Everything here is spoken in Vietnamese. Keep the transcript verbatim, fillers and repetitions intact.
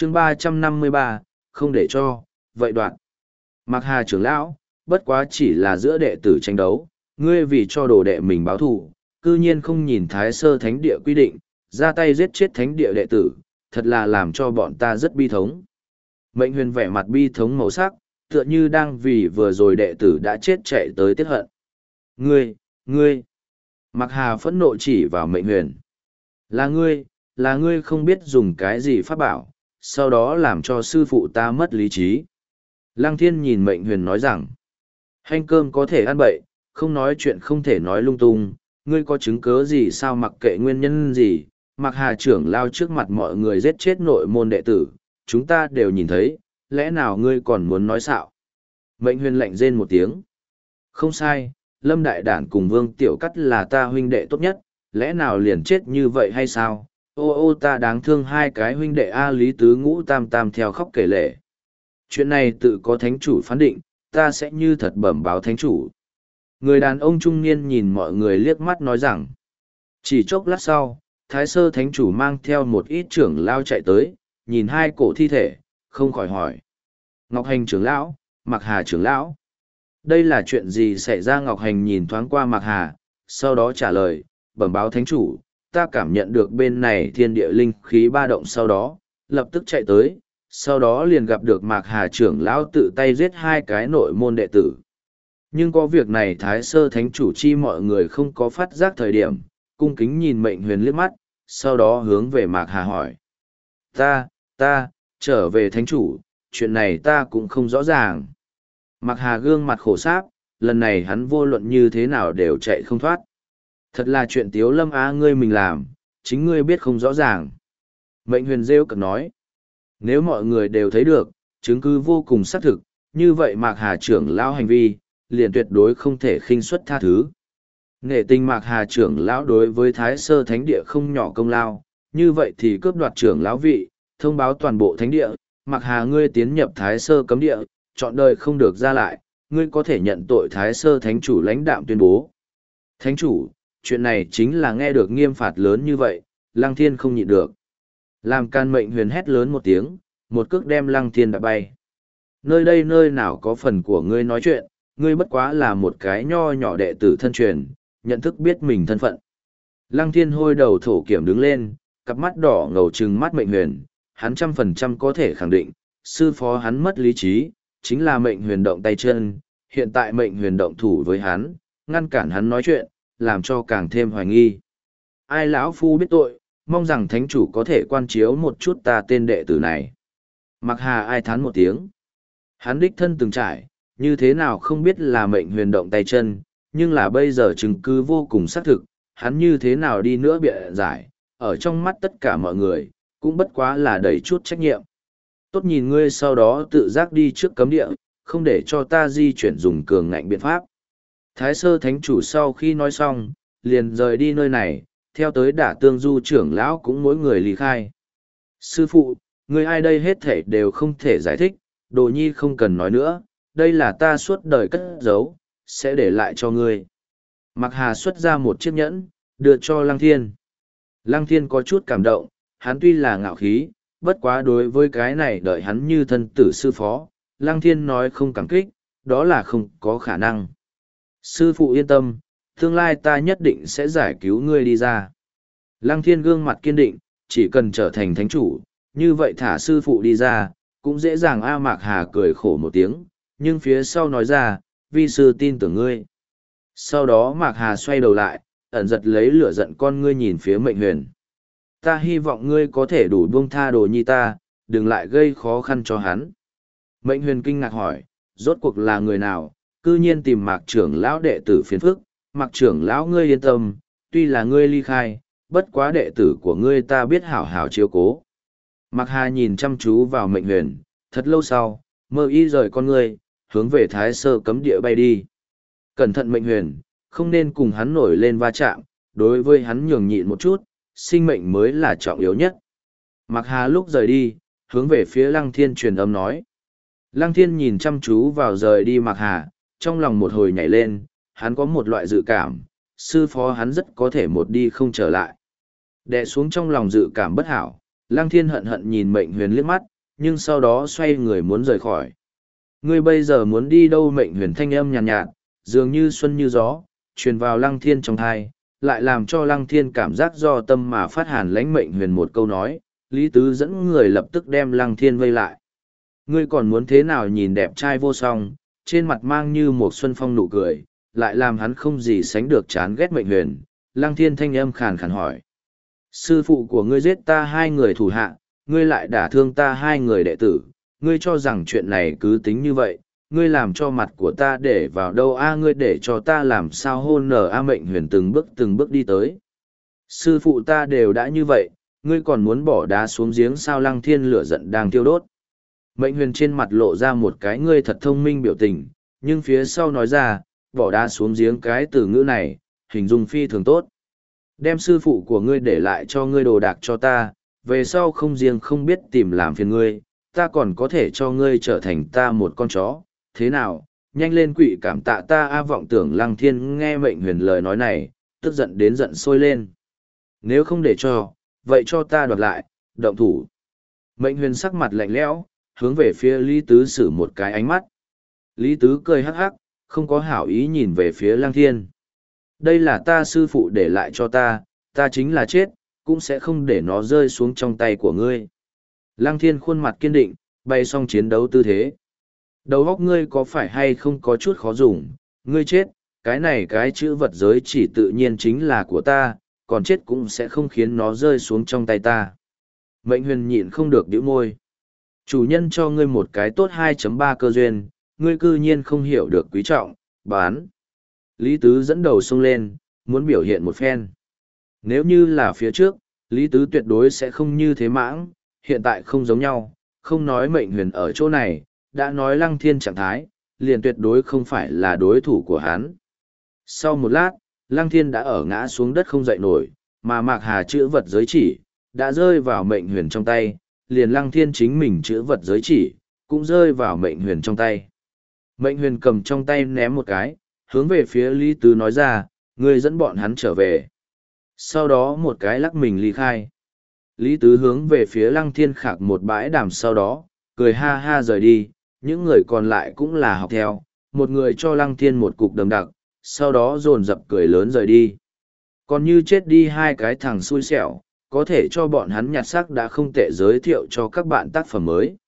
chương ba trăm năm mươi ba, không để cho, vậy đoạn. Mạc Hà trưởng lão, bất quá chỉ là giữa đệ tử tranh đấu, ngươi vì cho đồ đệ mình báo thù, cư nhiên không nhìn Thái Sơ Thánh Địa quy định, ra tay giết chết Thánh Địa đệ tử, thật là làm cho bọn ta rất bi thống. Mệnh Huyền vẻ mặt bi thống màu sắc, tựa như đang vì vừa rồi đệ tử đã chết chạy tới tiết hận. Ngươi, ngươi! Mạc Hà phẫn nộ chỉ vào Mệnh Huyền. Là ngươi, là ngươi không biết dùng cái gì pháp bảo, sau đó làm cho sư phụ ta mất lý trí. Lăng Thiên nhìn Mệnh Huyền nói rằng, hành cơm có thể ăn bậy, không nói chuyện không thể nói lung tung, ngươi có chứng cớ gì sao mặc kệ nguyên nhân gì, Mạc Hà trưởng lao trước mặt mọi người giết chết nội môn đệ tử, chúng ta đều nhìn thấy, lẽ nào ngươi còn muốn nói xạo? Mệnh Huyền lạnh rên một tiếng. Không sai, Lâm Đại Đản cùng Vương Tiểu Cắt là ta huynh đệ tốt nhất, lẽ nào liền chết như vậy hay sao? Ô ô ta đáng thương hai cái huynh đệ A Lý Tứ Ngũ Tam Tam theo khóc kể lể. Chuyện này tự có thánh chủ phán định, ta sẽ như thật bẩm báo thánh chủ. Người đàn ông trung niên nhìn mọi người liếc mắt nói rằng, chỉ chốc lát sau, Thái Sơ thánh chủ mang theo một ít trưởng lao chạy tới, nhìn hai cổ thi thể, không khỏi hỏi. Ngọc Hành trưởng lão, Mạc Hà trưởng lão. Đây là chuyện gì xảy ra? Ngọc Hành nhìn thoáng qua Mạc Hà, sau đó trả lời, bẩm báo thánh chủ, ta cảm nhận được bên này thiên địa linh khí ba động sau đó, lập tức chạy tới, sau đó liền gặp được Mạc Hà trưởng lão tự tay giết hai cái nội môn đệ tử. Nhưng có việc này Thái Sơ thánh chủ chi mọi người không có phát giác thời điểm, cung kính nhìn Mệnh Huyền liếc mắt, sau đó hướng về Mạc Hà hỏi. Ta, ta, trở về thánh chủ, chuyện này ta cũng không rõ ràng. Mạc Hà gương mặt khổ sáp, lần này hắn vô luận như thế nào đều chạy không thoát. Thật là chuyện Tiếu Lâm Á ngươi mình làm, chính ngươi biết không rõ ràng. Mệnh Huyền rêu cực nói. Nếu mọi người đều thấy được, chứng cứ vô cùng xác thực, như vậy Mạc Hà trưởng lão hành vi, liền tuyệt đối không thể khinh suất tha thứ. Nghệ tình Mạc Hà trưởng lão đối với Thái Sơ Thánh Địa không nhỏ công lao, như vậy thì cướp đoạt trưởng lão vị, thông báo toàn bộ Thánh Địa, Mạc Hà ngươi tiến nhập Thái Sơ cấm địa, chọn đời không được ra lại, ngươi có thể nhận tội Thái Sơ Thánh chủ lãnh đạm tuyên bố. Thánh chủ, chuyện này chính là nghe được nghiêm phạt lớn như vậy, Lăng Thiên không nhịn được. Làm can Mệnh Huyền hét lớn một tiếng, một cước đem Lăng Thiên đã bay. Nơi đây nơi nào có phần của ngươi nói chuyện, ngươi bất quá là một cái nho nhỏ đệ tử thân truyền, nhận thức biết mình thân phận. Lăng Thiên hôi đầu thổ kiểm đứng lên, cặp mắt đỏ ngầu trừng mắt Mệnh Huyền, hắn trăm phần trăm có thể khẳng định, sư phó hắn mất lý trí, chính là Mệnh Huyền động tay chân, hiện tại Mệnh Huyền động thủ với hắn, ngăn cản hắn nói chuyện, làm cho càng thêm hoài nghi. Ai lão phu biết tội, mong rằng thánh chủ có thể quan chiếu một chút ta tên đệ tử này. Mạc Hà ai thán một tiếng. Hắn đích thân từng trải, như thế nào không biết là Mệnh Huyền động tay chân, nhưng là bây giờ chứng cứ vô cùng xác thực, hắn như thế nào đi nữa bịa giải, ở trong mắt tất cả mọi người, cũng bất quá là đầy chút trách nhiệm. Tốt nhìn ngươi sau đó tự giác đi trước cấm địa, không để cho ta di chuyển dùng cường ngạnh biện pháp. Thái Sơ thánh chủ sau khi nói xong, liền rời đi nơi này, theo tới Đả Tương Du trưởng lão cũng mỗi người lý khai. Sư phụ, người ai đây hết thể đều không thể giải thích, Đồ Nhi không cần nói nữa, đây là ta suốt đời cất giấu, sẽ để lại cho ngươi. Mạc Hà xuất ra một chiếc nhẫn, đưa cho Lăng Thiên. Lăng Thiên có chút cảm động, hắn tuy là ngạo khí, bất quá đối với cái này đợi hắn như thân tử sư phó, Lăng Thiên nói không cảm kích, đó là không có khả năng. Sư phụ yên tâm, tương lai ta nhất định sẽ giải cứu ngươi đi ra. Lăng Thiên gương mặt kiên định, chỉ cần trở thành thánh chủ, như vậy thả sư phụ đi ra, cũng dễ dàng. A Mạc Hà cười khổ một tiếng, nhưng phía sau nói ra, vi sư tin tưởng ngươi. Sau đó Mạc Hà xoay đầu lại, ẩn giật lấy lửa giận con ngươi nhìn phía Mệnh Huyền. Ta hy vọng ngươi có thể đủ buông tha Đồ Nhi ta, đừng lại gây khó khăn cho hắn. Mệnh Huyền kinh ngạc hỏi, rốt cuộc là người nào, cư nhiên tìm Mạc trưởng lão đệ tử phiền phức. Mạc trưởng lão ngươi yên tâm, tuy là ngươi ly khai, bất quá đệ tử của ngươi ta biết hảo hảo chiếu cố. Mạc Hà nhìn chăm chú vào Mệnh Huyền, thật lâu sau, mơ y rời con ngươi, hướng về Thái Sơ cấm địa bay đi. Cẩn thận Mệnh Huyền, không nên cùng hắn nổi lên va chạm, đối với hắn nhường nhịn một chút, sinh mệnh mới là trọng yếu nhất. Mạc Hà lúc rời đi, hướng về phía Lăng Thiên truyền âm nói. Lăng Thiên nhìn chăm chú vào rời đi Mạc Hà, trong lòng một hồi nhảy lên, hắn có một loại dự cảm, sư phó hắn rất có thể một đi không trở lại. Đè xuống trong lòng dự cảm bất hảo, Lăng Thiên hận hận nhìn Mệnh Huyền liếc mắt, nhưng sau đó xoay người muốn rời khỏi. Ngươi bây giờ muốn đi đâu? Mệnh Huyền thanh âm nhàn nhạt, nhạt, dường như xuân như gió, truyền vào Lăng Thiên trong thai, lại làm cho Lăng Thiên cảm giác do tâm mà phát hàn. Lãnh Mệnh Huyền một câu nói, Lý Tứ dẫn người lập tức đem Lăng Thiên vây lại. Ngươi còn muốn thế nào? Nhìn đẹp trai vô song, trên mặt mang như một xuân phong nụ cười, lại làm hắn không gì sánh được chán ghét Mệnh Huyền. Lăng Thiên thanh âm khàn khàn hỏi. Sư phụ của ngươi giết ta hai người thủ hạ, ngươi lại đả thương ta hai người đệ tử, ngươi cho rằng chuyện này cứ tính như vậy, ngươi làm cho mặt của ta để vào đâu? A ngươi để cho ta làm sao hôn nở? A Mệnh Huyền từng bước từng bước đi tới. Sư phụ ta đều đã như vậy, ngươi còn muốn bỏ đá xuống giếng sao? Lăng Thiên lửa giận đang tiêu đốt. Mệnh Huyền trên mặt lộ ra một cái ngươi thật thông minh biểu tình, nhưng phía sau nói ra, bỏ đá xuống giếng cái từ ngữ này, hình dung phi thường tốt. Đem sư phụ của ngươi để lại cho ngươi đồ đạc cho ta, về sau không riêng không biết tìm làm phiền ngươi, ta còn có thể cho ngươi trở thành ta một con chó, thế nào, nhanh lên quỵ cảm tạ ta. A vọng tưởng Lăng Thiên nghe Mệnh Huyền lời nói này, tức giận đến giận sôi lên. Nếu không để cho, vậy cho ta đoạt lại, động thủ. Mệnh Huyền sắc mặt lạnh lẽo, hướng về phía Lý Tứ sử một cái ánh mắt. Lý Tứ cười hắc hắc, không có hảo ý nhìn về phía Lăng Thiên. Đây là ta sư phụ để lại cho ta, ta chính là chết, cũng sẽ không để nó rơi xuống trong tay của ngươi. Lăng Thiên khuôn mặt kiên định, bay xong chiến đấu tư thế. Đầu óc ngươi có phải hay không có chút khó dùng, ngươi chết, cái này cái chữ vật giới chỉ tự nhiên chính là của ta, còn chết cũng sẽ không khiến nó rơi xuống trong tay ta. Mệnh Huyền nhịn không được nhíu môi. Chủ nhân cho ngươi một cái tốt hai chấm ba cơ duyên, ngươi cư nhiên không hiểu được quý trọng, bán. Lý Tứ dẫn đầu xông lên, muốn biểu hiện một phen. Nếu như là phía trước, Lý Tứ tuyệt đối sẽ không như thế mãng, hiện tại không giống nhau, không nói Mệnh Huyền ở chỗ này, đã nói Lăng Thiên trạng thái, liền tuyệt đối không phải là đối thủ của hắn. Sau một lát, Lăng Thiên đã ở ngã xuống đất không dậy nổi, mà Mạc Hà chữ vật giới chỉ, đã rơi vào Mệnh Huyền trong tay, liền Lăng Thiên chính mình chữ vật giới chỉ, cũng rơi vào Mệnh Huyền trong tay. Mệnh Huyền cầm trong tay ném một cái, hướng về phía Lý Tứ nói ra, ngươi dẫn bọn hắn trở về. Sau đó một cái lắc mình ly khai. Lý Tứ hướng về phía Lăng Thiên khạc một bãi đàm, sau đó, cười ha ha rời đi, những người còn lại cũng là học theo, một người cho Lăng Thiên một cục đầm đặc, sau đó dồn dập cười lớn rời đi. Còn như chết đi hai cái thằng xui xẻo, có thể cho bọn hắn nhặt xác đã không tệ, giới thiệu cho các bạn tác phẩm mới.